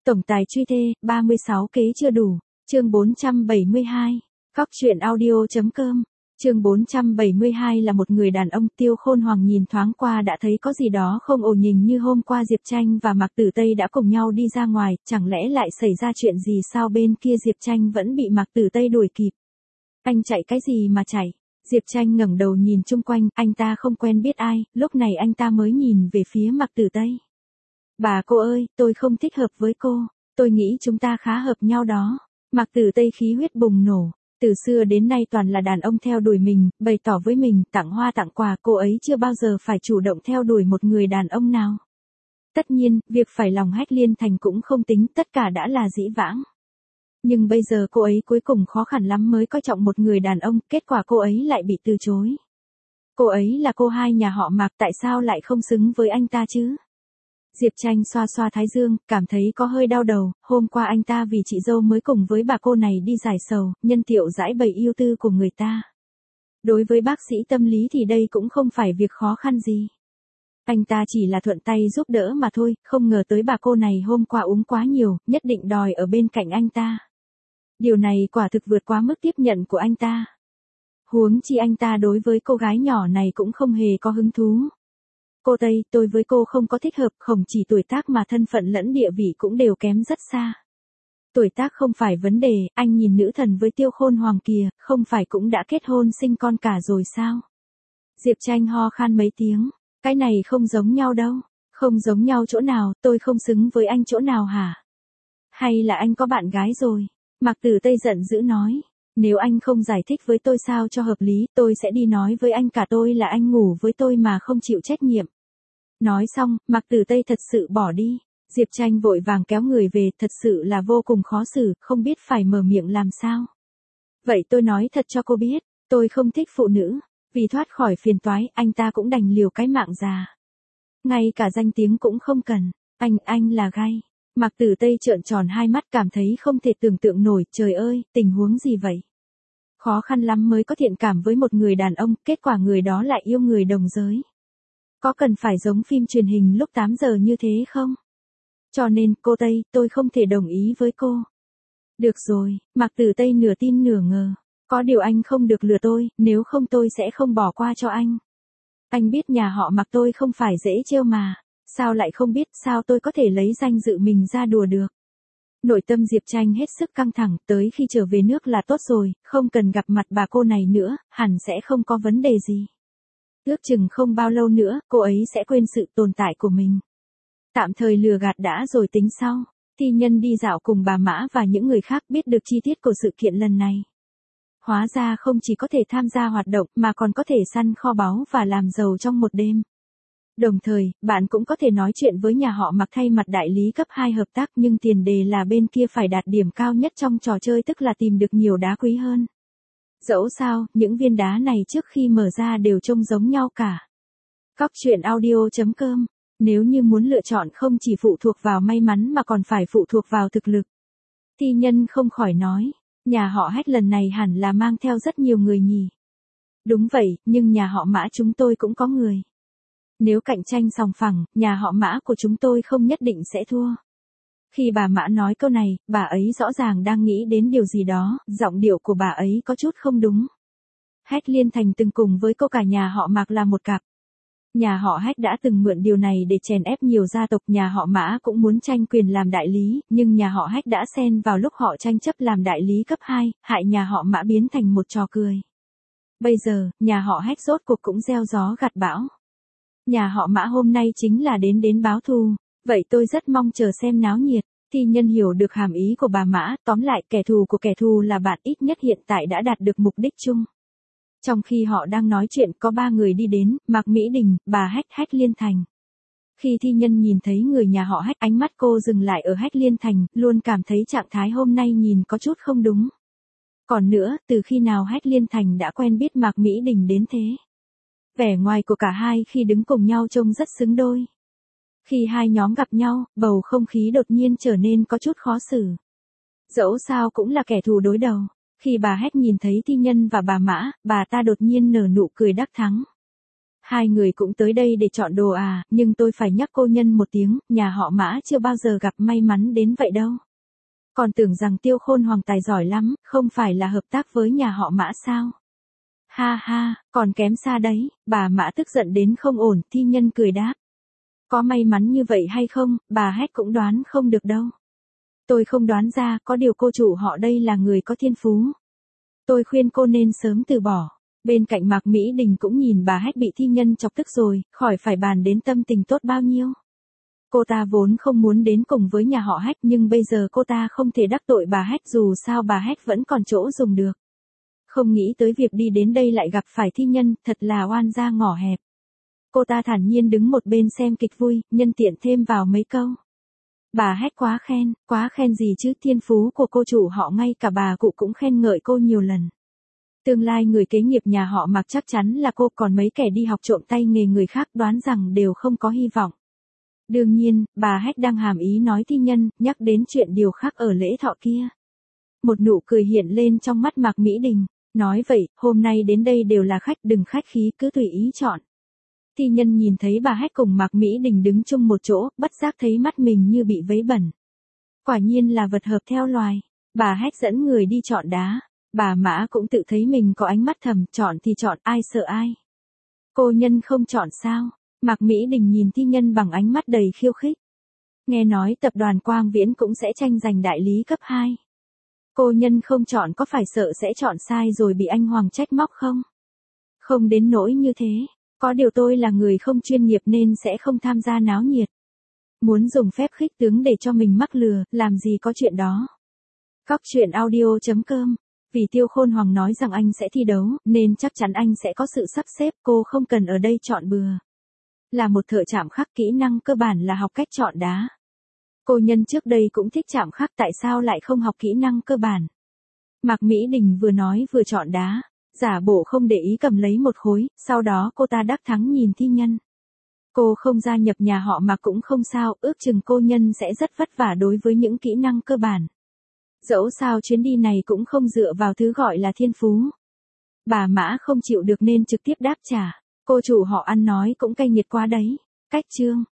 Tổng tài truy thê, 36 kế chưa đủ. Chương 472. Cóc truyện audio.com. Chương 472 là một người đàn ông. Tiêu Khôn Hoàng nhìn thoáng qua đã thấy có gì đó không ổn, nhìn như hôm qua Diệp Tranh và Mạc Tử Tây đã cùng nhau đi ra ngoài, chẳng lẽ lại xảy ra chuyện gì sao? Bên kia Diệp Tranh vẫn bị Mạc Tử Tây đuổi kịp. Anh chạy cái gì mà chạy? Diệp Tranh ngẩng đầu nhìn chung quanh, anh ta không quen biết ai, lúc này anh ta mới nhìn về phía Mạc Tử Tây. Bà cô ơi, tôi không thích hợp với cô, tôi nghĩ chúng ta khá hợp nhau đó. Mạc Tử Tây khí huyết bùng nổ, từ xưa đến nay toàn là đàn ông theo đuổi mình, bày tỏ với mình, tặng hoa tặng quà, cô ấy chưa bao giờ phải chủ động theo đuổi một người đàn ông nào. Tất nhiên, việc phải lòng Hách Liên Thành cũng không tính, tất cả đã là dĩ vãng. Nhưng bây giờ cô ấy cuối cùng khó khăn lắm mới coi trọng một người đàn ông, kết quả cô ấy lại bị từ chối. Cô ấy là cô hai nhà họ Mạc, tại sao lại không xứng với anh ta chứ? Diệp Tranh xoa xoa thái dương, cảm thấy có hơi đau đầu, hôm qua anh ta vì chị dâu mới cùng với bà cô này đi giải sầu, nhân tiệu giải bày yêu tư của người ta. Đối với bác sĩ tâm lý thì đây cũng không phải việc khó khăn gì. Anh ta chỉ là thuận tay giúp đỡ mà thôi, không ngờ tới bà cô này hôm qua uống quá nhiều, nhất định đòi ở bên cạnh anh ta. Điều này quả thực vượt quá mức tiếp nhận của anh ta. Huống chi anh ta đối với cô gái nhỏ này cũng không hề có hứng thú. Cô Tây, tôi với cô không có thích hợp, không chỉ tuổi tác mà thân phận lẫn địa vị cũng đều kém rất xa. Tuổi tác không phải vấn đề, anh nhìn nữ thần với Tiêu Khôn Hoàng kìa, không phải cũng đã kết hôn sinh con cả rồi sao? Diệp Tranh ho khan mấy tiếng, cái này không giống nhau đâu, không giống nhau chỗ nào, tôi không xứng với anh chỗ nào hả? Hay là anh có bạn gái rồi? Mạc Tử Tây giận dữ nói, nếu anh không giải thích với tôi sao cho hợp lý, tôi sẽ đi nói với anh cả tôi là anh ngủ với tôi mà không chịu trách nhiệm. Nói xong, Mạc Tử Tây thật sự bỏ đi. Diệp Tranh vội vàng kéo người về, thật sự là vô cùng khó xử, không biết phải mở miệng làm sao. Vậy tôi nói thật cho cô biết, tôi không thích phụ nữ, vì thoát khỏi phiền toái, anh ta cũng đành liều cái mạng già. Ngay cả danh tiếng cũng không cần, anh là gay. Mạc Tử Tây trợn tròn hai mắt, cảm thấy không thể tưởng tượng nổi, trời ơi, tình huống gì vậy? Khó khăn lắm mới có thiện cảm với một người đàn ông, kết quả người đó lại yêu người đồng giới. Có cần phải giống phim truyền hình lúc 8 giờ như thế không? Cho nên, cô Tây, tôi không thể đồng ý với cô. Được rồi, Mạc Tử Tây nửa tin nửa ngờ. Có điều anh không được lừa tôi, nếu không tôi sẽ không bỏ qua cho anh. Anh biết nhà họ Mạc tôi không phải dễ trêu mà. Sao lại không biết, sao tôi có thể lấy danh dự mình ra đùa được? Nội tâm Diệp Tranh hết sức căng thẳng, tới khi trở về nước là tốt rồi, không cần gặp mặt bà cô này nữa, hẳn sẽ không có vấn đề gì. Ước chừng không bao lâu nữa, cô ấy sẽ quên sự tồn tại của mình. Tạm thời lừa gạt đã rồi tính sau. Thi Nhân đi dạo cùng bà Mã và những người khác, biết được chi tiết của sự kiện lần này. Hóa ra không chỉ có thể tham gia hoạt động mà còn có thể săn kho báu và làm giàu trong một đêm. Đồng thời, bạn cũng có thể nói chuyện với nhà họ Mạc thay mặt đại lý cấp 2 hợp tác, nhưng tiền đề là bên kia phải đạt điểm cao nhất trong trò chơi, tức là tìm được nhiều đá quý hơn. Dẫu sao, những viên đá này trước khi mở ra đều trông giống nhau cả. Cóc truyện audio.com. Nếu như muốn lựa chọn không chỉ phụ thuộc vào may mắn mà còn phải phụ thuộc vào thực lực. Thi Nhân không khỏi nói, nhà họ Hách lần này hẳn là mang theo rất nhiều người nhỉ. Đúng vậy, nhưng nhà họ Mã chúng tôi cũng có người. Nếu cạnh tranh sòng phẳng, nhà họ Mã của chúng tôi không nhất định sẽ thua. Khi bà Mã nói câu này, bà ấy rõ ràng đang nghĩ đến điều gì đó, giọng điệu của bà ấy có chút không đúng. Hách Liên Thành từng cùng với cô cả nhà họ Mạc là một cặp. Nhà họ Hách đã từng mượn điều này để chèn ép nhiều gia tộc, nhà họ Mã cũng muốn tranh quyền làm đại lý, nhưng nhà họ Hách đã xen vào lúc họ tranh chấp làm đại lý cấp 2, hại nhà họ Mã biến thành một trò cười. Bây giờ, nhà họ Hách rốt cuộc cũng gieo gió gặt bão. Nhà họ Mã hôm nay chính là đến báo thù, vậy tôi rất mong chờ xem náo nhiệt. Thi Nhân hiểu được hàm ý của bà Mã, tóm lại kẻ thù của kẻ thù là bạn, ít nhất hiện tại đã đạt được mục đích chung. Trong khi họ đang nói chuyện có 3 người đi đến, Mạc Mỹ Đình, bà Hách, Hách Liên Thành. Khi Thi Nhân nhìn thấy người nhà họ Hách, ánh mắt cô dừng lại ở Hách Liên Thành, luôn cảm thấy trạng thái hôm nay nhìn có chút không đúng. Còn nữa, từ khi nào Hách Liên Thành đã quen biết Mạc Mỹ Đình đến thế? Vẻ ngoài của cả hai khi đứng cùng nhau trông rất xứng đôi. Khi hai nhóm gặp nhau, bầu không khí đột nhiên trở nên có chút khó xử. Dẫu sao cũng là kẻ thù đối đầu. Khi bà Hách nhìn thấy Thi Nhân và bà Mã, bà ta đột nhiên nở nụ cười đắc thắng. Hai người cũng tới đây để chọn đồ à, nhưng tôi phải nhắc cô Nhân một tiếng, nhà họ Mã chưa bao giờ gặp may mắn đến vậy đâu. Còn tưởng rằng Tiêu Khôn Hoàng tài giỏi lắm, không phải là hợp tác với nhà họ Mã sao? Ha ha, còn kém xa đấy, bà Mã tức giận đến không ổn, Thi Nhân cười đáp. Có may mắn như vậy hay không, bà Hét cũng đoán không được đâu. Tôi không đoán ra, có điều cô chủ họ đây là người có thiên phú. Tôi khuyên cô nên sớm từ bỏ. Bên cạnh Mạc Mỹ Đình cũng nhìn bà Hét bị Thi Nhân chọc tức rồi, khỏi phải bàn đến tâm tình tốt bao nhiêu. Cô ta vốn không muốn đến cùng với nhà họ Hét nhưng bây giờ cô ta không thể đắc tội bà Hét dù sao bà Hét vẫn còn chỗ dùng được. Không nghĩ tới việc đi đến đây lại gặp phải Thi Nhân, thật là oan gia ngõ hẹp. Cô ta thản nhiên đứng một bên xem kịch vui, nhân tiện thêm vào mấy câu. Bà Hét quá khen gì chứ, thiên phú của cô chủ họ ngay cả bà cụ cũng khen ngợi cô nhiều lần. Tương lai người kế nghiệp nhà họ Mạc chắc chắn là cô, còn mấy kẻ đi học trộm tay nghề người khác đoán rằng đều không có hy vọng. Đương nhiên, bà Hét đang hàm ý nói Thi Nhân, nhắc đến chuyện điều khác ở lễ thọ kia. Một nụ cười hiện lên trong mắt Mạc Mỹ Đình, nói vậy, hôm nay đến đây đều là khách, đừng khách khí, cứ tùy ý chọn. Thi Nhân nhìn thấy bà Hét cùng Mạc Mỹ Đình đứng chung một chỗ, bất giác thấy mắt mình như bị vấy bẩn. Quả nhiên là vật hợp theo loài. Bà Hét dẫn người đi chọn đá. Bà Mã cũng tự thấy mình có ánh mắt thầm, chọn thì chọn, ai sợ ai. Cô Nhân không chọn sao? Mạc Mỹ Đình nhìn Thi Nhân bằng ánh mắt đầy khiêu khích. Nghe nói tập đoàn Quang Viễn cũng sẽ tranh giành đại lý cấp 2. Cô Nhân không chọn có phải sợ sẽ chọn sai rồi bị anh Hoàng trách móc không? Không đến nỗi như thế. Có điều tôi là người không chuyên nghiệp nên sẽ không tham gia náo nhiệt. Muốn dùng phép khích tướng để cho mình mắc lừa, làm gì có chuyện đó. Cóc truyện audio.com. Vì Tiêu Khôn Hoàng nói rằng anh sẽ thi đấu, nên chắc chắn anh sẽ có sự sắp xếp, cô không cần ở đây chọn bừa. Là một thợ chạm khắc, kỹ năng cơ bản là học cách chọn đá. Cô Nhân trước đây cũng thích chạm khắc, tại sao lại không học kỹ năng cơ bản? Mạc Mỹ Đình vừa nói vừa chọn đá, giả bộ không để ý cầm lấy một khối, sau đó cô ta đắc thắng nhìn Thi Nhân. Cô không gia nhập nhà họ Mạc cũng không sao, ước chừng cô Nhân sẽ rất vất vả đối với những kỹ năng cơ bản. Dẫu sao chuyến đi này cũng không dựa vào thứ gọi là thiên phú. Bà Mã không chịu được nên trực tiếp đáp trả. Cô chủ họ ăn nói cũng cay nghiệt quá đấy. Cách chương.